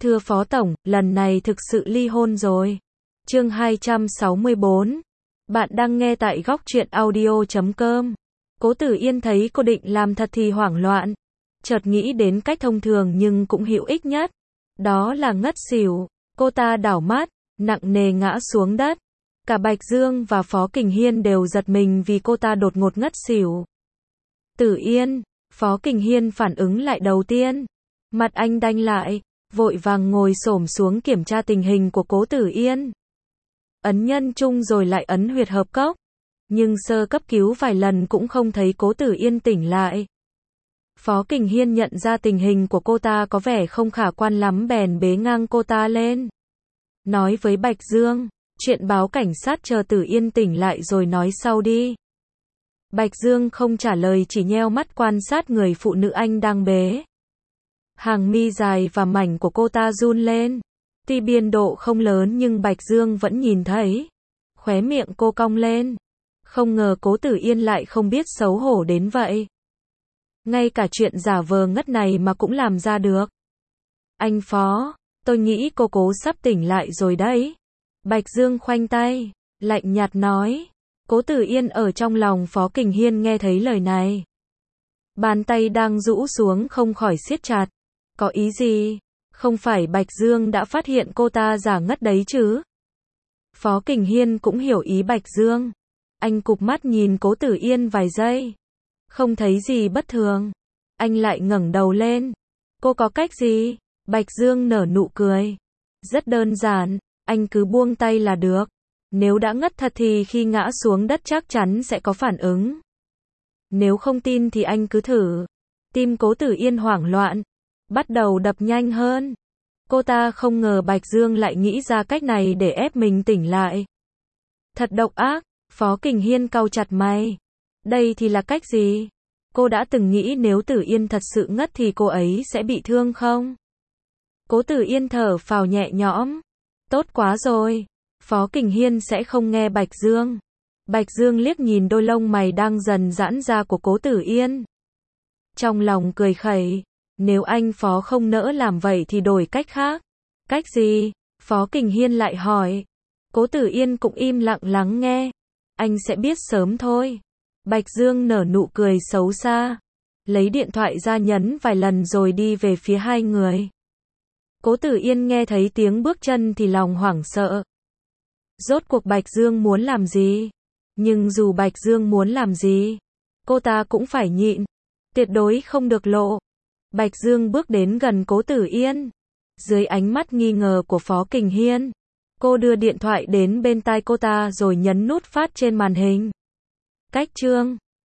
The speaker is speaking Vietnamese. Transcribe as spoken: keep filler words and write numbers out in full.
Thưa Phó Tổng, lần này thực sự ly hôn rồi. Chương hai trăm sáu mươi bốn. Bạn đang nghe tại góc truyện audio chấm com. Cố Tử Yên thấy cô định làm thật thì hoảng loạn. Chợt nghĩ đến cách thông thường nhưng cũng hữu ích nhất. Đó là ngất xỉu. Cô ta đảo mắt, nặng nề ngã xuống đất. Cả Bạch Dương và Phó Kình Hiên đều giật mình vì cô ta đột ngột ngất xỉu. Tử Yên, Phó Kình Hiên phản ứng lại đầu tiên. Mặt anh đanh lại, vội vàng ngồi xổm xuống kiểm tra tình hình của Cố Tử Yên. Ấn nhân trung rồi lại ấn huyệt hợp cốc. Nhưng sơ cấp cứu vài lần cũng không thấy Cố Tử Yên tỉnh lại. Phó Kình Hiên nhận ra tình hình của cô ta có vẻ không khả quan lắm bèn bế ngang cô ta lên. Nói với Bạch Dương, chuyện báo cảnh sát chờ Tử Yên tỉnh lại rồi nói sau đi. Bạch Dương không trả lời chỉ nheo mắt quan sát người phụ nữ anh đang bế. Hàng mi dài và mảnh của cô ta run lên. Tuy biên độ không lớn nhưng Bạch Dương vẫn nhìn thấy. Khóe miệng cô cong lên. Không ngờ Cố Tử Yên lại không biết xấu hổ đến vậy. Ngay cả chuyện giả vờ ngất này mà cũng làm ra được. Anh Phó, tôi nghĩ cô Cố sắp tỉnh lại rồi đấy. Bạch Dương khoanh tay, lạnh nhạt nói. Cố Tử Yên ở trong lòng Phó Kình Hiên nghe thấy lời này. Bàn tay đang rũ xuống không khỏi siết chặt. Có ý gì? Không phải Bạch Dương đã phát hiện cô ta giả ngất đấy chứ? Phó Kình Hiên cũng hiểu ý Bạch Dương. Anh cụp mắt nhìn Cố Tử Yên vài giây. Không thấy gì bất thường. Anh lại ngẩng đầu lên. Cô có cách gì? Bạch Dương nở nụ cười. Rất đơn giản, anh cứ buông tay là được. Nếu đã ngất thật thì khi ngã xuống đất chắc chắn sẽ có phản ứng. Nếu không tin thì anh cứ thử. Tim Cố Tử Yên hoảng loạn, bắt đầu đập nhanh hơn. Cô ta không ngờ Bạch Dương lại nghĩ ra cách này để ép mình tỉnh lại. Thật độc ác, Phó Kình Hiên cau chặt mày. Đây thì là cách gì? Cô đã từng nghĩ nếu Tử Yên thật sự ngất thì cô ấy sẽ bị thương không? Cố Tử Yên thở phào nhẹ nhõm. Tốt quá rồi. Phó Kình Hiên sẽ không nghe Bạch Dương. Bạch Dương liếc nhìn đôi lông mày đang dần giãn ra của Cố Tử Yên. Trong lòng cười khẩy. Nếu anh Phó không nỡ làm vậy thì đổi cách khác. Cách gì? Phó Kình Hiên lại hỏi. Cố Tử Yên cũng im lặng lắng nghe. Anh sẽ biết sớm thôi. Bạch Dương nở nụ cười xấu xa. Lấy điện thoại ra nhấn vài lần rồi đi về phía hai người. Cố Tử Yên nghe thấy tiếng bước chân thì lòng hoảng sợ. Rốt cuộc Bạch Dương muốn làm gì? Nhưng dù Bạch Dương muốn làm gì, cô ta cũng phải nhịn. Tuyệt đối không được lộ. Bạch Dương bước đến gần Cố Tử Yên. Dưới ánh mắt nghi ngờ của Phó Kình Hiên, cô đưa điện thoại đến bên tai cô ta rồi nhấn nút phát trên màn hình. Cách chương